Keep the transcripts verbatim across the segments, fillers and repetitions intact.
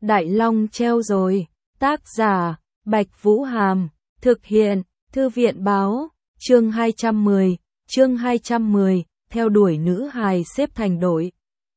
Đại Long treo rồi. Tác giả, Bạch Vũ Hàm. Thực hiện, Thư viện Báo. Chương hai trăm mười. Chương hai trăm mười. Theo đuổi nữ hài xếp thành đội.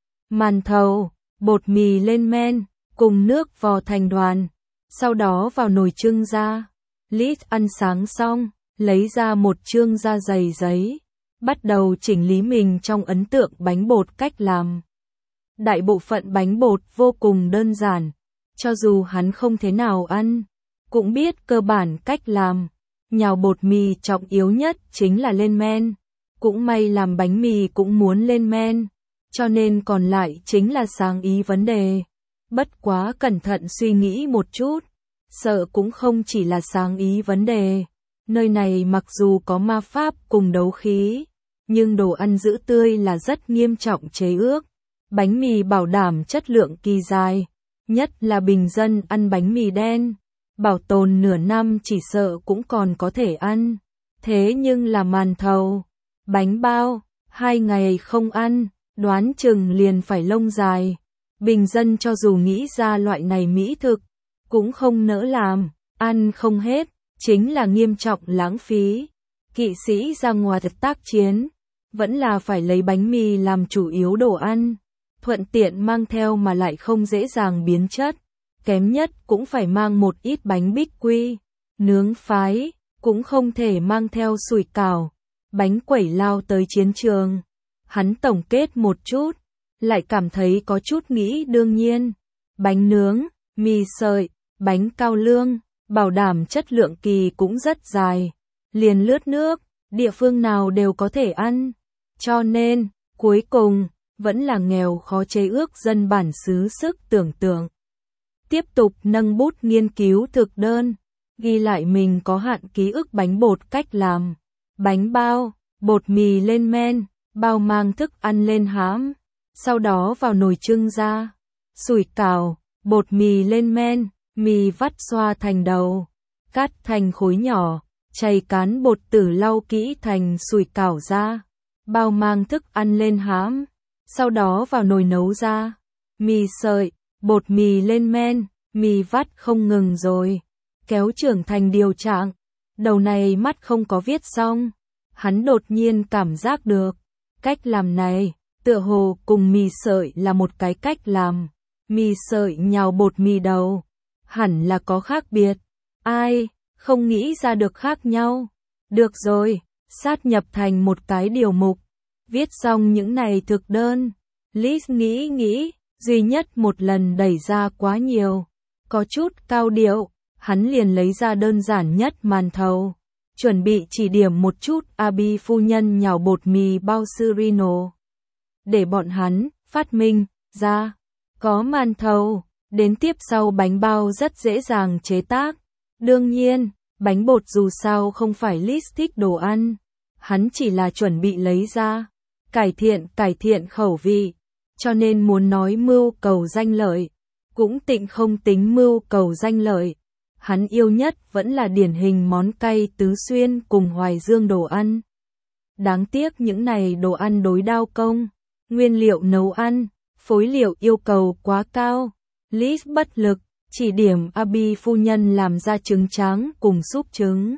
Màn thầu, bột mì lên men, cùng nước vò thành đoàn. Sau đó vào nồi trưng ra. Lít ăn sáng xong, lấy ra một trương da dày giấy. Bắt đầu chỉnh lý mình trong ấn tượng bánh bột cách làm. Đại bộ phận bánh bột vô cùng đơn giản. Cho dù hắn không thế nào ăn, cũng biết cơ bản cách làm. Nhào bột mì trọng yếu nhất chính là lên men. Cũng may làm bánh mì cũng muốn lên men. Cho nên còn lại chính là sáng ý vấn đề. Bất quá cẩn thận suy nghĩ một chút. Sợ cũng không chỉ là sáng ý vấn đề. Nơi này mặc dù có ma pháp cùng đấu khí, nhưng đồ ăn giữ tươi là rất nghiêm trọng chế ước. Bánh mì bảo đảm chất lượng kỳ dài. Nhất là bình dân ăn bánh mì đen. Bảo tồn nửa năm chỉ sợ cũng còn có thể ăn. Thế nhưng là màn thầu, bánh bao, hai ngày không ăn, đoán chừng liền phải lông dài. Bình dân cho dù nghĩ ra loại này mỹ thực, cũng không nỡ làm, ăn không hết, chính là nghiêm trọng lãng phí. Kỵ sĩ ra ngoài tác chiến, vẫn là phải lấy bánh mì làm chủ yếu đồ ăn. Thuận tiện mang theo mà lại không dễ dàng biến chất. Kém nhất cũng phải mang một ít bánh bích quy, nướng phái, cũng không thể mang theo sủi cảo, bánh quẩy lao tới chiến trường. Hắn tổng kết một chút, lại cảm thấy có chút nghĩ đương nhiên. Bánh nướng, mì sợi, bánh cao lương, bảo đảm chất lượng kỳ cũng rất dài. Liền lướt nước, địa phương nào đều có thể ăn. Cho nên, cuối cùng, vẫn là nghèo khó chế ước dân bản xứ sức tưởng tượng. Tiếp tục nâng bút nghiên cứu thực đơn, ghi lại mình có hạn ký ức bánh bột cách làm. Bánh bao, bột mì lên men, bao mang thức ăn lên hãm, sau đó vào nồi trưng ra. Sủi cảo, bột mì lên men, mì vắt xoa thành đầu, cắt thành khối nhỏ, chày cán bột tử lau kỹ thành sủi cảo ra. Bao mang thức ăn lên hãm, sau đó vào nồi nấu ra. Mì sợi, bột mì lên men, mì vắt không ngừng rồi. Kéo trưởng thành điều trạng. Đầu này mắt không có viết xong. Hắn đột nhiên cảm giác được. Cách làm này, tựa hồ cùng mì sợi là một cái cách làm. Mì sợi nhào bột mì đầu. Hẳn là có khác biệt. Ai, không nghĩ ra được khác nhau. Được rồi, sát nhập thành một cái điều mục. Viết xong những này thực đơn. Liz nghĩ nghĩ. Duy nhất một lần đẩy ra quá nhiều, có chút cao điệu, hắn liền lấy ra đơn giản nhất màn thầu, chuẩn bị chỉ điểm một chút Abby phu nhân nhào bột mì bao sư Reno. Để bọn hắn phát minh ra, có màn thầu, đến tiếp sau bánh bao rất dễ dàng chế tác. Đương nhiên, bánh bột dù sao không phải Liz thích đồ ăn, hắn chỉ là chuẩn bị lấy ra, cải thiện cải thiện khẩu vị. Cho nên muốn nói mưu cầu danh lợi, cũng tịnh không tính mưu cầu danh lợi. Hắn yêu nhất vẫn là điển hình món cay tứ xuyên cùng hoài dương đồ ăn. Đáng tiếc những này đồ ăn đối đao công, nguyên liệu nấu ăn, phối liệu yêu cầu quá cao. Liz bất lực, chỉ điểm Abby phu nhân làm ra trứng tráng cùng súp trứng.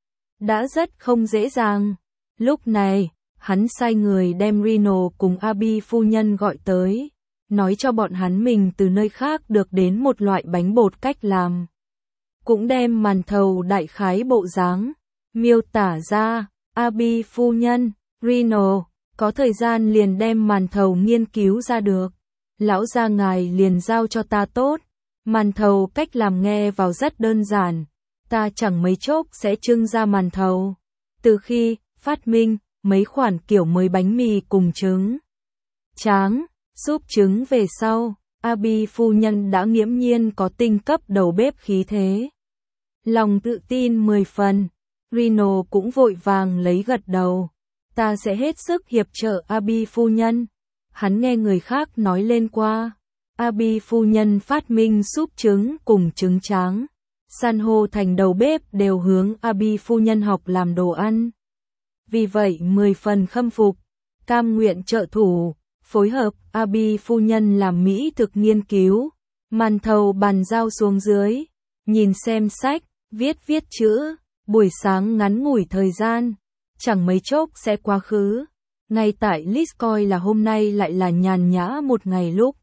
Đã rất không dễ dàng. Lúc này, hắn sai người đem Reno cùng Abby phu nhân gọi tới, nói cho bọn hắn mình từ nơi khác được đến một loại bánh bột cách làm. Cũng đem màn thầu đại khái bộ dáng, miêu tả ra. Abby phu nhân, Reno, có thời gian liền đem màn thầu nghiên cứu ra được. Lão gia ngài liền giao cho ta tốt. Màn thầu cách làm nghe vào rất đơn giản. Ta chẳng mấy chốc sẽ trưng ra màn thầu. Từ khi phát minh mấy khoản kiểu mới bánh mì cùng trứng tráng, súp trứng về sau, Abby phu nhân đã nghiễm nhiên có tinh cấp đầu bếp khí thế. Lòng tự tin mười phần, Reno cũng vội vàng lấy gật đầu. Ta sẽ hết sức hiệp trợ Abby phu nhân. Hắn nghe người khác nói lên qua. Abby phu nhân phát minh súp trứng cùng trứng tráng. San hô thành đầu bếp đều hướng Abby phu nhân học làm đồ ăn. Vì vậy mười phần khâm phục, cam nguyện trợ thủ, phối hợp Abby phu nhân làm mỹ thực nghiên cứu. Màn thầu bàn giao xuống dưới, nhìn xem sách, viết viết chữ, buổi sáng ngắn ngủi thời gian, chẳng mấy chốc sẽ quá khứ. Ngay tại Liz coi là hôm nay lại là nhàn nhã một ngày lúc.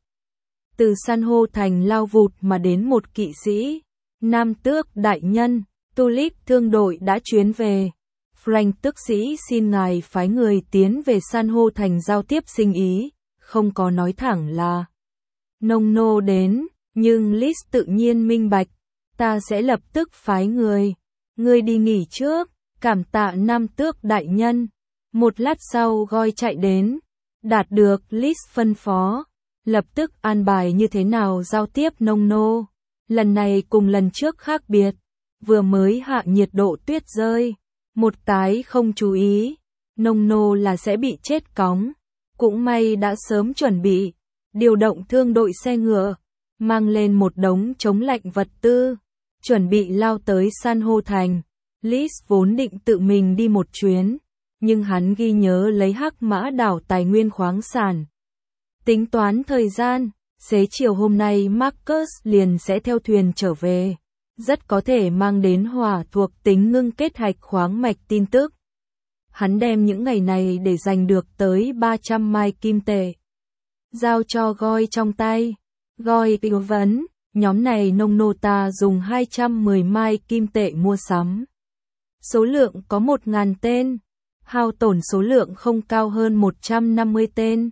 Từ san hô thành lao vụt mà đến một kỵ sĩ, nam tước đại nhân, Tulip thương đội đã chuyến về. Frank tước sĩ xin ngài phái người tiến về san hô thành giao tiếp sinh ý, không có nói thẳng là nông nô đến, nhưng Liz tự nhiên minh bạch, ta sẽ lập tức phái người. Ngươi đi nghỉ trước, cảm tạ nam tước đại nhân. Một lát sau Goi chạy đến, đạt được Liz phân phó, lập tức an bài như thế nào giao tiếp nông nô. Lần này cùng lần trước khác biệt, vừa mới hạ nhiệt độ tuyết rơi, một tái không chú ý, nông nô là sẽ bị chết cóng. Cũng may đã sớm chuẩn bị, điều động thương đội xe ngựa, mang lên một đống chống lạnh vật tư, chuẩn bị lao tới san hô thành. Liz vốn định tự mình đi một chuyến, nhưng hắn ghi nhớ lấy Hắc Mã đảo tài nguyên khoáng sản. Tính toán thời gian, xế chiều hôm nay Marcus liền sẽ theo thuyền trở về, rất có thể mang đến hỏa thuộc tính ngưng kết hạch khoáng mạch tin tức. Hắn đem những ngày này để giành được tới ba trăm mai kim tệ. Giao cho Goi trong tay. Goi tư vấn, nhóm này nông nô ta dùng hai trăm mười mai kim tệ mua sắm. Số lượng có một nghìn tên, hao tổn số lượng không cao hơn một trăm năm mươi tên.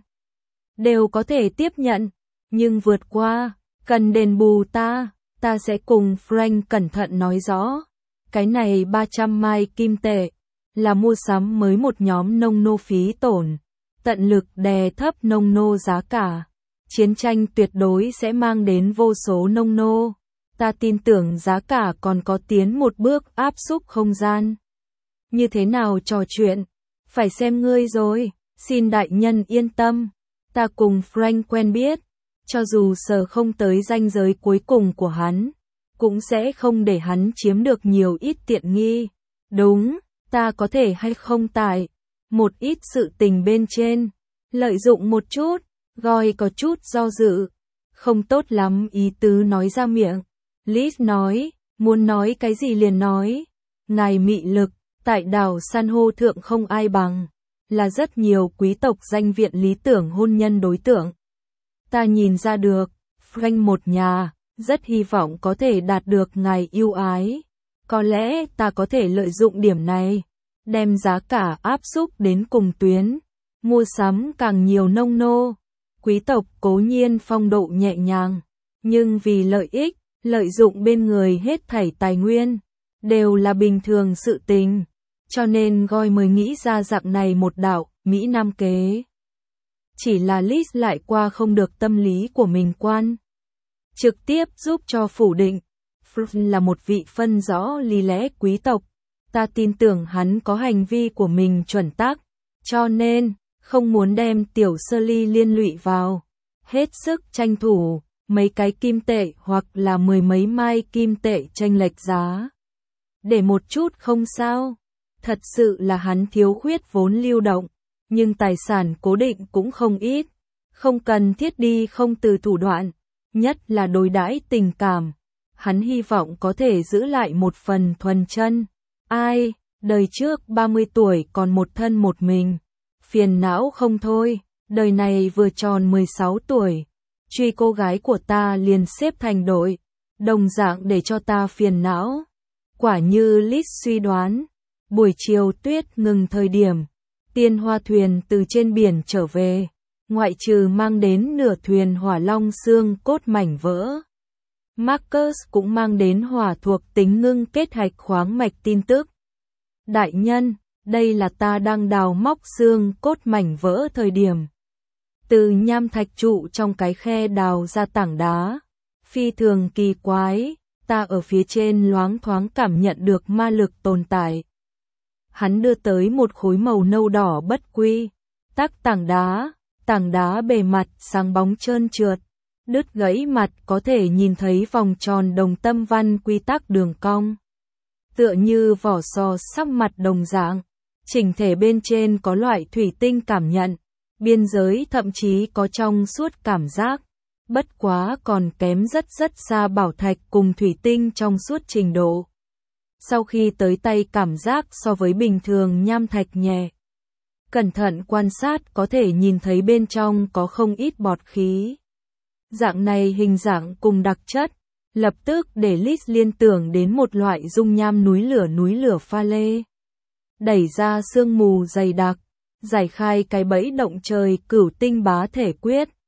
Đều có thể tiếp nhận, nhưng vượt qua, cần đền bù ta, ta sẽ cùng Frank cẩn thận nói rõ. Cái này ba trăm mai kim tệ, là mua sắm mới một nhóm nông nô phí tổn, tận lực đè thấp nông nô giá cả. Chiến tranh tuyệt đối sẽ mang đến vô số nông nô. Ta tin tưởng giá cả còn có tiến một bước áp xúc không gian. Như thế nào trò chuyện? Phải xem ngươi rồi, xin đại nhân yên tâm. Ta cùng Frank quen biết, cho dù sờ không tới ranh giới cuối cùng của hắn, cũng sẽ không để hắn chiếm được nhiều ít tiện nghi. Đúng, ta có thể hay không tại một ít sự tình bên trên, lợi dụng một chút. Goi có chút do dự, không tốt lắm ý tứ nói ra miệng. Liz nói, muốn nói cái gì liền nói. Ngài mị lực, tại đảo san hô thượng không ai bằng, là rất nhiều quý tộc danh viện lý tưởng hôn nhân đối tượng. Ta nhìn ra được, Frank một nhà, rất hy vọng có thể đạt được ngài yêu ái. Có lẽ ta có thể lợi dụng điểm này, đem giá cả áp xúc đến cùng tuyến, mua sắm càng nhiều nông nô. Quý tộc cố nhiên phong độ nhẹ nhàng, nhưng vì lợi ích, lợi dụng bên người hết thảy tài nguyên, đều là bình thường sự tình, cho nên Goi mới nghĩ ra dạng này một đạo, Mỹ Nam kế. Chỉ là Liz lại qua không được tâm lý của mình quan. Trực tiếp giúp cho phủ định, Frank là một vị phân rõ lý lẽ quý tộc, ta tin tưởng hắn có hành vi của mình chuẩn tắc, cho nên không muốn đem tiểu sơ ly liên lụy vào, hết sức tranh thủ, mấy cái kim tệ hoặc là mười mấy mai kim tệ chênh lệch giá. Để một chút không sao, thật sự là hắn thiếu khuyết vốn lưu động, nhưng tài sản cố định cũng không ít, không cần thiết đi không từ thủ đoạn, nhất là đối đãi tình cảm. Hắn hy vọng có thể giữ lại một phần thuần chân. Ai, đời trước ba mươi tuổi còn một thân một mình. Phiền não không thôi, đời này vừa tròn mười sáu tuổi, truy cô gái của ta liền xếp thành đội, đồng dạng để cho ta phiền não. Quả như Liz suy đoán, buổi chiều tuyết ngừng thời điểm, tiên hoa thuyền từ trên biển trở về, ngoại trừ mang đến nửa thuyền hỏa long xương cốt mảnh vỡ. Marcus cũng mang đến hỏa thuộc tính ngưng kết hạch khoáng mạch tin tức. Đại nhân, đây là ta đang đào móc xương cốt mảnh vỡ thời điểm. Từ nham thạch trụ trong cái khe đào ra tảng đá. Phi thường kỳ quái, ta ở phía trên loáng thoáng cảm nhận được ma lực tồn tại. Hắn đưa tới một khối màu nâu đỏ bất quy. Tắc tảng đá, tảng đá bề mặt sáng bóng trơn trượt. Đứt gãy mặt có thể nhìn thấy vòng tròn đồng tâm văn quy tắc đường cong. Tựa như vỏ sò sắc mặt đồng dạng, chỉnh thể bên trên có loại thủy tinh cảm nhận, biên giới thậm chí có trong suốt cảm giác. bất quá còn kém rất rất xa bảo thạch cùng thủy tinh trong suốt trình độ. Sau khi tới tay cảm giác so với bình thường nham thạch nhẹ. Cẩn thận quan sát có thể nhìn thấy bên trong có không ít bọt khí. Dạng này hình dạng cùng đặc chất, lập tức để Liz liên tưởng đến một loại dung nham núi lửa núi lửa pha lê. Đẩy ra sương mù dày đặc, giải khai cái bẫy động trời cửu tinh bá thể quyết.